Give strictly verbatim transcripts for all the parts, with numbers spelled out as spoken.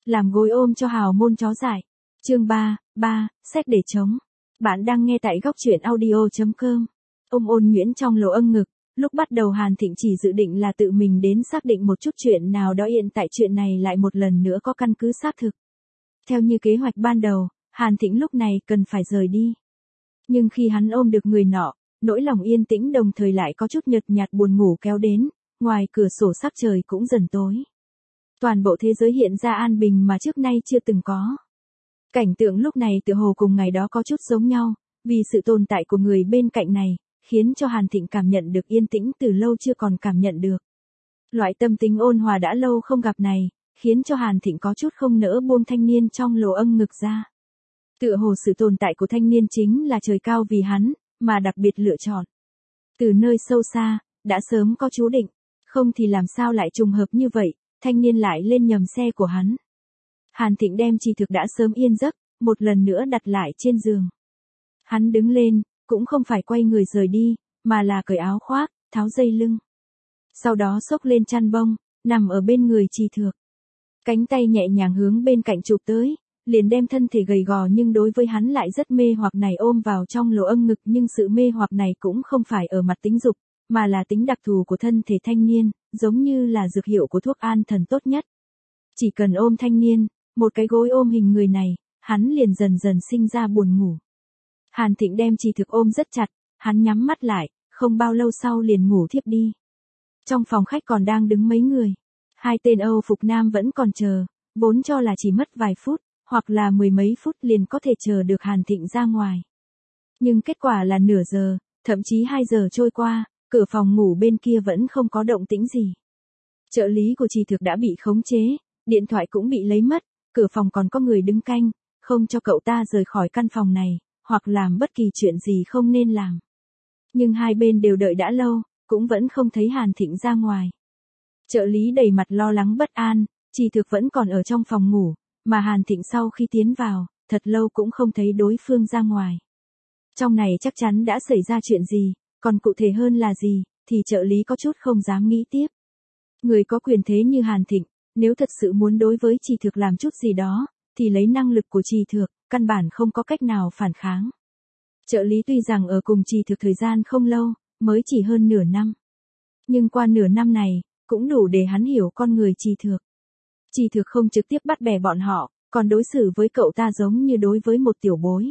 làm gối ôm cho hào môn chó dại. Chương ba, ba, sách để chống. Bạn đang nghe tại góc truyện audio chấm com. Ôm ôn nhuyễn trong lỗ âng ngực, lúc bắt đầu Hàn Thịnh chỉ dự định là tự mình đến xác định một chút chuyện nào đó, hiện tại chuyện này lại một lần nữa có căn cứ xác thực. Theo như kế hoạch ban đầu, Hàn Thịnh lúc này cần phải rời đi. Nhưng khi hắn ôm được người nọ, nỗi lòng yên tĩnh đồng thời lại có chút nhợt nhạt buồn ngủ kéo đến, ngoài cửa sổ sắc trời cũng dần tối. Toàn bộ thế giới hiện ra an bình mà trước nay chưa từng có. Cảnh tượng lúc này tựa hồ cùng ngày đó có chút giống nhau, vì sự tồn tại của người bên cạnh này, khiến cho Hàn Thịnh cảm nhận được yên tĩnh từ lâu chưa còn cảm nhận được. Loại tâm tình ôn hòa đã lâu không gặp này, khiến cho Hàn Thịnh có chút không nỡ buông thanh niên trong lỗ âng ngực ra. Tựa hồ sự tồn tại của thanh niên chính là trời cao vì hắn, mà đặc biệt lựa chọn. Từ nơi sâu xa, đã sớm có chú định, không thì làm sao lại trùng hợp như vậy, thanh niên lại lên nhầm xe của hắn. Hàn Thịnh đem tri thực đã sớm yên giấc, một lần nữa đặt lại trên giường. Hắn đứng lên, cũng không phải quay người rời đi, mà là cởi áo khoác, tháo dây lưng. Sau đó xốc lên chăn bông, nằm ở bên người Trì Thược. Cánh tay nhẹ nhàng hướng bên cạnh chụp tới, liền đem thân thể gầy gò nhưng đối với hắn lại rất mê hoặc này ôm vào trong lỗ âng ngực, nhưng sự mê hoặc này cũng không phải ở mặt tính dục, mà là tính đặc thù của thân thể thanh niên, giống như là dược hiệu của thuốc an thần tốt nhất. Chỉ cần ôm thanh niên, một cái gối ôm hình người này, hắn liền dần dần sinh ra buồn ngủ. Hàn Thịnh đem Trì Thực ôm rất chặt, hắn nhắm mắt lại, không bao lâu sau liền ngủ thiếp đi. Trong phòng khách còn đang đứng mấy người. Hai tên Âu phục nam vẫn còn chờ, vốn cho là chỉ mất vài phút, hoặc là mười mấy phút liền có thể chờ được Hàn Thịnh ra ngoài. Nhưng kết quả là nửa giờ, thậm chí hai giờ trôi qua, cửa phòng ngủ bên kia vẫn không có động tĩnh gì. Trợ lý của Trì Thực đã bị khống chế, điện thoại cũng bị lấy mất, cửa phòng còn có người đứng canh, không cho cậu ta rời khỏi căn phòng này, hoặc làm bất kỳ chuyện gì không nên làm. Nhưng hai bên đều đợi đã lâu, cũng vẫn không thấy Hàn Thịnh ra ngoài. Trợ lý đầy mặt lo lắng bất an, Trì Thực vẫn còn ở trong phòng ngủ, mà Hàn Thịnh sau khi tiến vào, thật lâu cũng không thấy đối phương ra ngoài. Trong này chắc chắn đã xảy ra chuyện gì, còn cụ thể hơn là gì, thì trợ lý có chút không dám nghĩ tiếp. Người có quyền thế như Hàn Thịnh, nếu thật sự muốn đối với Trì Thực làm chút gì đó, thì lấy năng lực của Trì Thực, căn bản không có cách nào phản kháng. Trợ lý tuy rằng ở cùng Trì Thực thời gian không lâu, mới chỉ hơn nửa năm. Nhưng qua nửa năm này, cũng đủ để hắn hiểu con người Trì Thực. Trì Thực không trực tiếp bắt bẻ bọn họ, còn đối xử với cậu ta giống như đối với một tiểu bối.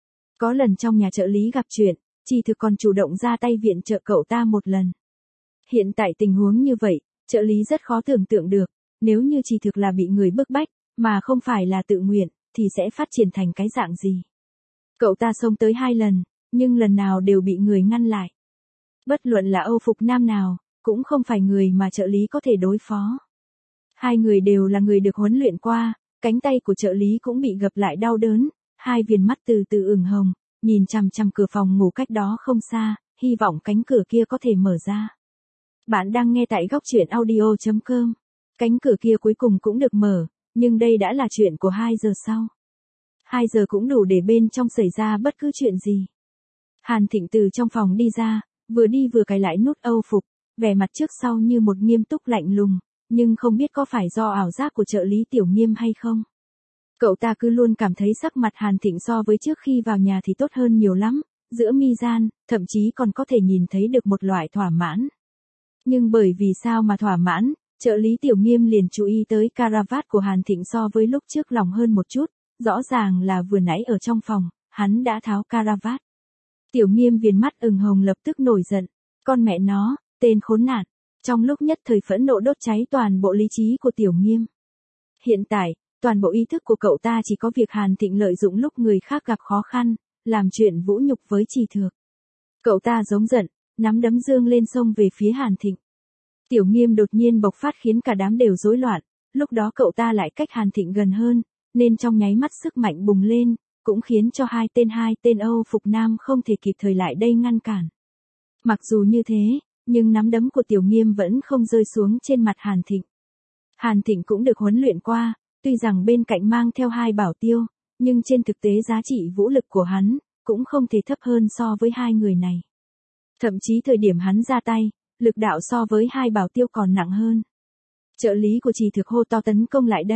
Có lần trong nhà trợ lý gặp chuyện, Trì Thực còn chủ động ra tay viện trợ cậu ta một lần. Hiện tại tình huống như vậy, trợ lý rất khó tưởng tượng được, nếu như Trì Thực là bị người bức bách, mà không phải là tự nguyện, thì sẽ phát triển thành cái dạng gì. Cậu ta xông tới hai lần, nhưng lần nào đều bị người ngăn lại. Bất luận là Âu phục nam nào, cũng không phải người mà trợ lý có thể đối phó. Hai người đều là người được huấn luyện qua, cánh tay của trợ lý cũng bị gập lại đau đớn, hai viền mắt từ từ ửng hồng, nhìn chằm chằm cửa phòng ngủ cách đó không xa, hy vọng cánh cửa kia có thể mở ra. Bạn đang nghe tại góc truyện audio chấm com. Cánh cửa kia cuối cùng cũng được mở, nhưng đây đã là chuyện của hai giờ sau. Hai giờ cũng đủ để bên trong xảy ra bất cứ chuyện gì. Hàn Thịnh từ trong phòng đi ra, vừa đi vừa cài lại nút Âu phục, vẻ mặt trước sau như một nghiêm túc lạnh lùng, nhưng không biết có phải do ảo giác của trợ lý Tiểu Nghiêm hay không. Cậu ta cứ luôn cảm thấy sắc mặt Hàn Thịnh so với trước khi vào nhà thì tốt hơn nhiều lắm, giữa mi gian, thậm chí còn có thể nhìn thấy được một loại thỏa mãn. Nhưng bởi vì sao mà thỏa mãn, trợ lý Tiểu Nghiêm liền chú ý tới caravat của Hàn Thịnh so với lúc trước lỏng hơn một chút, rõ ràng là vừa nãy ở trong phòng, hắn đã tháo caravat. Tiểu Nghiêm viền mắt ửng hồng lập tức nổi giận, con mẹ nó, tên khốn nạn. Trong lúc nhất thời phẫn nộ đốt cháy toàn bộ lý trí của Tiểu Nghiêm. Hiện tại, toàn bộ ý thức của cậu ta chỉ có việc Hàn Thịnh lợi dụng lúc người khác gặp khó khăn, làm chuyện vũ nhục với Trì Thực. Cậu ta giống giận, nắm đấm dương lên xông về phía Hàn Thịnh. Tiểu Nghiêm đột nhiên bộc phát khiến cả đám đều rối loạn, lúc đó cậu ta lại cách Hàn Thịnh gần hơn, nên trong nháy mắt sức mạnh bùng lên, cũng khiến cho hai tên hai tên Âu phục nam không thể kịp thời lại đây ngăn cản. Mặc dù như thế, nhưng nắm đấm của Tiểu Nghiêm vẫn không rơi xuống trên mặt Hàn Thịnh. Hàn Thịnh cũng được huấn luyện qua, tuy rằng bên cạnh mang theo hai bảo tiêu, nhưng trên thực tế giá trị vũ lực của hắn, cũng không thể thấp hơn so với hai người này. Thậm chí thời điểm hắn ra tay, lực đạo so với hai bảo tiêu còn nặng hơn. Trợ lý của Trì Thực hô to tấn công lại đây,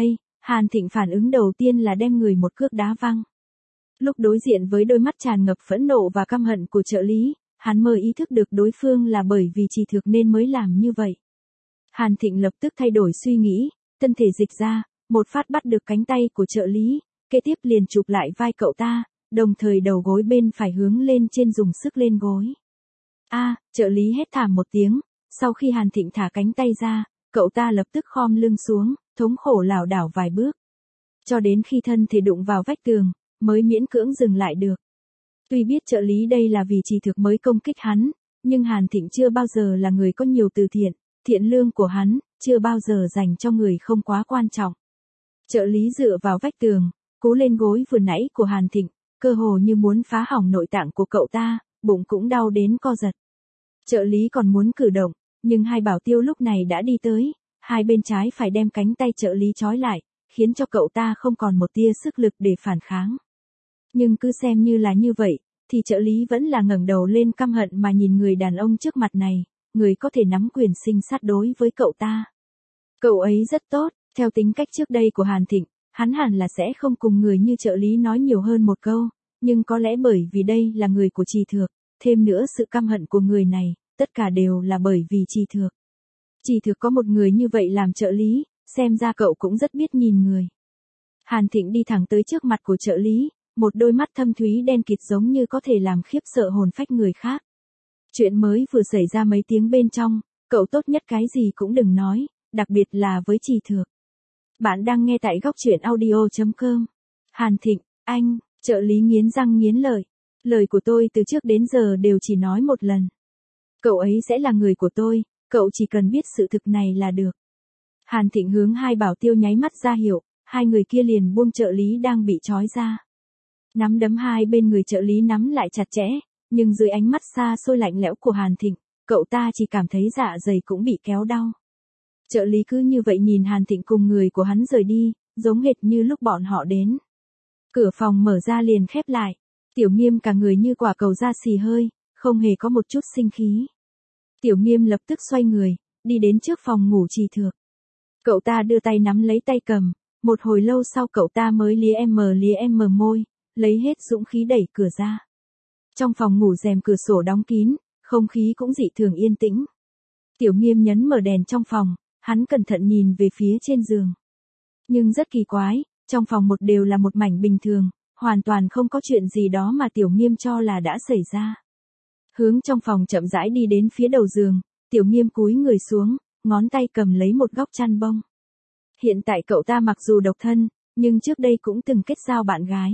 Hàn Thịnh phản ứng đầu tiên là đem người một cước đá văng. Lúc đối diện với đôi mắt tràn ngập phẫn nộ và căm hận của trợ lý, hắn mới ý thức được đối phương là bởi vì Trì Thược nên mới làm như vậy. Hàn Thịnh lập tức thay đổi suy nghĩ, thân thể dịch ra, một phát bắt được cánh tay của trợ lý, kế tiếp liền chụp lại vai cậu ta, đồng thời đầu gối bên phải hướng lên trên dùng sức lên gối. A, trợ lý hét thảm một tiếng, sau khi Hàn Thịnh thả cánh tay ra, cậu ta lập tức khom lưng xuống, thống khổ lảo đảo vài bước. Cho đến khi thân thể đụng vào vách tường, mới miễn cưỡng dừng lại được. Tuy biết trợ lý đây là vì Trì Thược mới công kích hắn, nhưng Hàn Thịnh chưa bao giờ là người có nhiều từ thiện, thiện lương của hắn, chưa bao giờ dành cho người không quá quan trọng. Trợ lý dựa vào vách tường, cố lên gối vừa nãy của Hàn Thịnh, cơ hồ như muốn phá hỏng nội tạng của cậu ta, bụng cũng đau đến co giật. Trợ lý còn muốn cử động, nhưng hai bảo tiêu lúc này đã đi tới, hai bên trái phải đem cánh tay trợ lý trói lại, khiến cho cậu ta không còn một tia sức lực để phản kháng. Nhưng cứ xem như là như vậy, thì trợ lý vẫn là ngẩng đầu lên căm hận mà nhìn người đàn ông trước mặt này, người có thể nắm quyền sinh sát đối với cậu ta. Cậu ấy rất tốt, theo tính cách trước đây của Hàn Thịnh, hắn hẳn là sẽ không cùng người như trợ lý nói nhiều hơn một câu, nhưng có lẽ bởi vì đây là người của Trì Thược, thêm nữa sự căm hận của người này, tất cả đều là bởi vì Trì Thược. Trì Thược có một người như vậy làm trợ lý, xem ra cậu cũng rất biết nhìn người. Hàn Thịnh đi thẳng tới trước mặt của trợ lý, một đôi mắt thâm thúy đen kịt giống như có thể làm khiếp sợ hồn phách người khác. Chuyện mới vừa xảy ra mấy tiếng bên trong, cậu tốt nhất cái gì cũng đừng nói, đặc biệt là với Trì Thược. Bạn đang nghe tại góc truyện audio chấm com. Hàn Thịnh, anh, trợ lý nghiến răng nghiến lợi. Lời của tôi từ trước đến giờ đều chỉ nói một lần. Cậu ấy sẽ là người của tôi, cậu chỉ cần biết sự thực này là được. Hàn Thịnh hướng hai bảo tiêu nháy mắt ra hiệu, hai người kia liền buông trợ lý đang bị trói ra. Nắm đấm hai bên người trợ lý nắm lại chặt chẽ, nhưng dưới ánh mắt xa xôi lạnh lẽo của Hàn Thịnh, cậu ta chỉ cảm thấy dạ dày cũng bị kéo đau. Trợ lý cứ như vậy nhìn Hàn Thịnh cùng người của hắn rời đi, giống hệt như lúc bọn họ đến. Cửa phòng mở ra liền khép lại, Tiểu Nghiêm cả người như quả cầu da xì hơi, không hề có một chút sinh khí. Tiểu Nghiêm lập tức xoay người, đi đến trước phòng ngủ Trì Thược. Cậu ta đưa tay nắm lấy tay cầm, một hồi lâu sau cậu ta mới lía em lía em môi, lấy hết dũng khí đẩy cửa ra. Trong phòng ngủ rèm cửa sổ đóng kín, không khí cũng dị thường yên tĩnh. Tiểu Nghiêm nhấn mở đèn trong phòng, hắn cẩn thận nhìn về phía trên giường. Nhưng rất kỳ quái, trong phòng một đều là một mảnh bình thường, hoàn toàn không có chuyện gì đó mà Tiểu Nghiêm cho là đã xảy ra. Hướng trong phòng chậm rãi đi đến phía đầu giường, Tiểu Nghiêm cúi người xuống, ngón tay cầm lấy một góc chăn bông. Hiện tại cậu ta mặc dù độc thân, nhưng trước đây cũng từng kết giao bạn gái.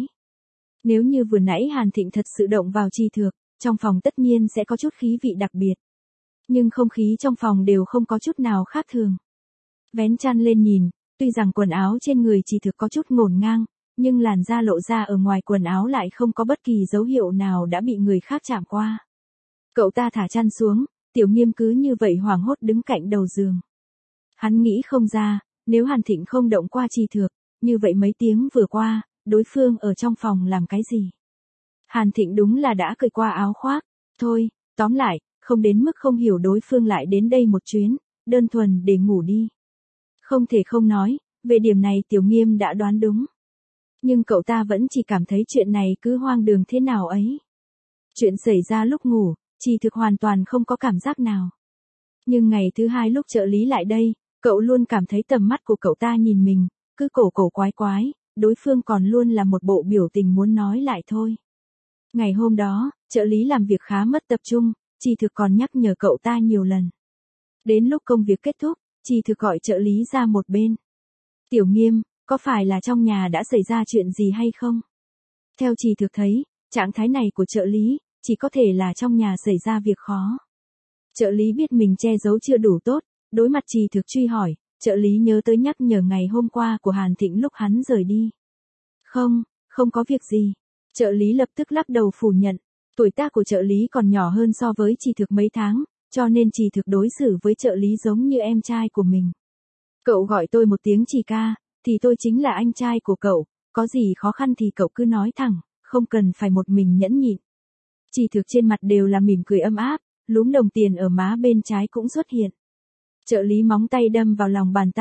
Nếu như vừa nãy Hàn Thịnh thật sự động vào Trì Thược, trong phòng tất nhiên sẽ có chút khí vị đặc biệt. Nhưng không khí trong phòng đều không có chút nào khác thường. Vén chăn lên nhìn, tuy rằng quần áo trên người Trì Thược có chút ngổn ngang, nhưng làn da lộ ra ở ngoài quần áo lại không có bất kỳ dấu hiệu nào đã bị người khác chạm qua. Cậu ta thả chăn xuống, Tiểu Nghiêm cứ như vậy hoảng hốt đứng cạnh đầu giường. Hắn nghĩ không ra, nếu Hàn Thịnh không động qua Trì Thược, như vậy mấy tiếng vừa qua, đối phương ở trong phòng làm cái gì? Hàn Thịnh đúng là đã cởi qua áo khoác. Thôi, tóm lại, không đến mức không hiểu đối phương lại đến đây một chuyến, đơn thuần để ngủ đi. Không thể không nói, về điểm này Tiểu Nghiêm đã đoán đúng. Nhưng cậu ta vẫn chỉ cảm thấy chuyện này cứ hoang đường thế nào ấy. Chuyện xảy ra lúc ngủ, Trì Thược hoàn toàn không có cảm giác nào. Nhưng ngày thứ hai lúc trợ lý lại đây, cậu luôn cảm thấy tầm mắt của cậu ta nhìn mình, cứ cổ cổ quái quái, đối phương còn luôn là một bộ biểu tình muốn nói lại thôi. Ngày hôm đó, trợ lý làm việc khá mất tập trung, Trì Thược còn nhắc nhở cậu ta nhiều lần. Đến lúc công việc kết thúc, Trì Thược gọi trợ lý ra một bên. Tiểu Nghiêm, có phải là trong nhà đã xảy ra chuyện gì hay không? Theo Trì Thược thấy, trạng thái này của trợ lý, chỉ có thể là trong nhà xảy ra việc khó. Trợ lý biết mình che giấu chưa đủ tốt, đối mặt Trì Thược truy hỏi, trợ lý nhớ tới nhắc nhở ngày hôm qua của Hàn Thịnh lúc hắn rời đi. Không, không có việc gì. Trợ lý lập tức lắc đầu phủ nhận, tuổi tác của trợ lý còn nhỏ hơn so với Trì Thược mấy tháng, cho nên Trì Thược đối xử với trợ lý giống như em trai của mình. Cậu gọi tôi một tiếng Trì ca, thì tôi chính là anh trai của cậu, có gì khó khăn thì cậu cứ nói thẳng, không cần phải một mình nhẫn nhịn. Trì Thược trên mặt đều là mỉm cười ấm áp, lúm đồng tiền ở má bên trái cũng xuất hiện. Trợ lý móng tay đâm vào lòng bàn tay,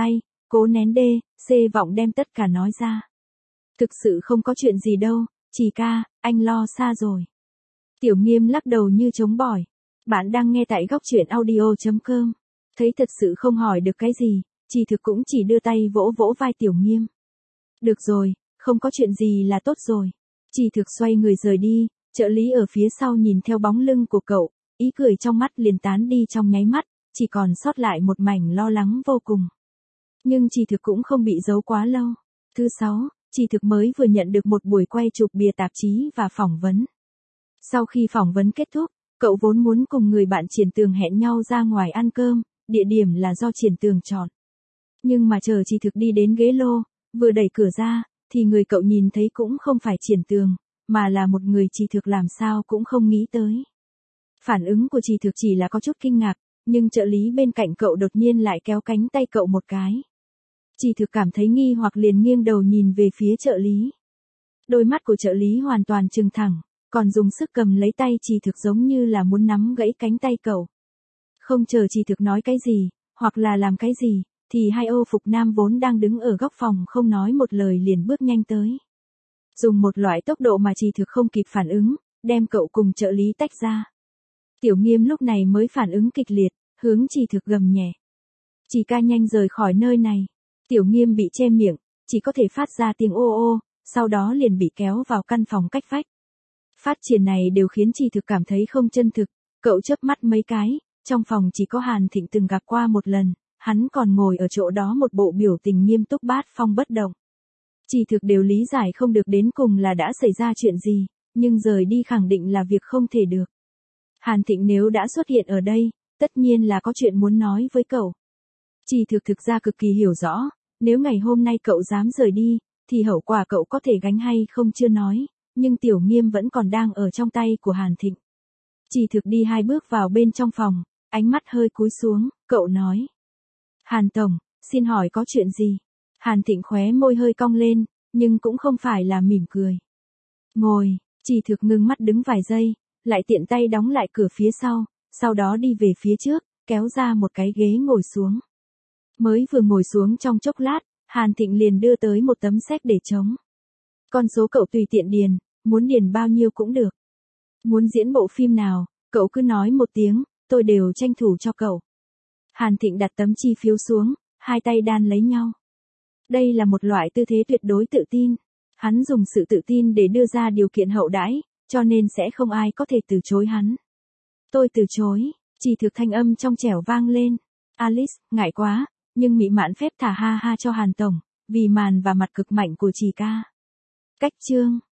cố nén đê, xê vọng đem tất cả nói ra. Thực sự không có chuyện gì đâu, Trì ca, anh lo xa rồi. Tiểu Nghiêm lắc đầu như chống bỏi. Bạn đang nghe tại góc truyện audio chấm com. Thấy thật sự không hỏi được cái gì, Trì Thực cũng chỉ đưa tay vỗ vỗ vai Tiểu Nghiêm. Được rồi, không có chuyện gì là tốt rồi. Trì Thực xoay người rời đi, trợ lý ở phía sau nhìn theo bóng lưng của cậu, ý cười trong mắt liền tán đi trong nháy mắt, chỉ còn sót lại một mảnh lo lắng vô cùng. Nhưng Trì Thực cũng không bị giấu quá lâu. Thứ sáu, Trì Thực mới vừa nhận được một buổi quay chụp bìa tạp chí và phỏng vấn. Sau khi phỏng vấn kết thúc, cậu vốn muốn cùng người bạn Triển Tường hẹn nhau ra ngoài ăn cơm, địa điểm là do Triển Tường chọn. Nhưng mà chờ Trì Thực đi đến ghế lô, vừa đẩy cửa ra, thì người cậu nhìn thấy cũng không phải Triển Tường, mà là một người Trì Thực làm sao cũng không nghĩ tới. Phản ứng của Trì Thực chỉ là có chút kinh ngạc, nhưng trợ lý bên cạnh cậu đột nhiên lại kéo cánh tay cậu một cái. Trì Thực cảm thấy nghi hoặc liền nghiêng đầu nhìn về phía trợ lý. Đôi mắt của trợ lý hoàn toàn trừng thẳng, còn dùng sức cầm lấy tay Trì Thực giống như là muốn nắm gãy cánh tay cậu. Không chờ Trì Thực nói cái gì, hoặc là làm cái gì, thì hai ô phục nam vốn đang đứng ở góc phòng không nói một lời liền bước nhanh tới. Dùng một loại tốc độ mà Trì Thực không kịp phản ứng, đem cậu cùng trợ lý tách ra. Tiểu Nghiêm lúc này mới phản ứng kịch liệt, hướng Trì Thực gầm nhẹ. Trì ca nhanh rời khỏi nơi này. Tiểu Nghiêm bị che miệng, chỉ có thể phát ra tiếng ô ô, sau đó liền bị kéo vào căn phòng cách vách. Phát triển này đều khiến Trì Thực cảm thấy không chân thực, cậu chớp mắt mấy cái, trong phòng chỉ có Hàn Thịnh từng gặp qua một lần, hắn còn ngồi ở chỗ đó một bộ biểu tình nghiêm túc bát phong bất động. Trì Thực đều lý giải không được đến cùng là đã xảy ra chuyện gì, nhưng rời đi khẳng định là việc không thể được. Hàn Thịnh nếu đã xuất hiện ở đây, tất nhiên là có chuyện muốn nói với cậu. Trì Thực thực ra cực kỳ hiểu rõ, nếu ngày hôm nay cậu dám rời đi, thì hậu quả cậu có thể gánh hay không chưa nói, nhưng Tiểu Nghiêm vẫn còn đang ở trong tay của Hàn Thịnh. Trì Thực đi hai bước vào bên trong phòng, ánh mắt hơi cúi xuống, cậu nói. Hàn Tổng, xin hỏi có chuyện gì? Hàn Thịnh khóe môi hơi cong lên, nhưng cũng không phải là mỉm cười. Ngồi, Trì Thực ngưng mắt đứng vài giây, lại tiện tay đóng lại cửa phía sau, sau đó đi về phía trước, kéo ra một cái ghế ngồi xuống. Mới vừa ngồi xuống trong chốc lát, Hàn Thịnh liền đưa tới một tấm séc để trống. Con số cậu tùy tiện điền, muốn điền bao nhiêu cũng được. Muốn diễn bộ phim nào, cậu cứ nói một tiếng, tôi đều tranh thủ cho cậu. Hàn Thịnh đặt tấm chi phiếu xuống, hai tay đan lấy nhau. Đây là một loại tư thế tuyệt đối tự tin. Hắn dùng sự tự tin để đưa ra điều kiện hậu đãi, cho nên sẽ không ai có thể từ chối hắn. Tôi từ chối, Trì Thực thanh âm trong trẻo vang lên. Alice, ngại quá, nhưng mị mạn phép thả ha ha cho Hàn Tổng, vì màn và mặt cực mạnh của Trì ca. Cách chương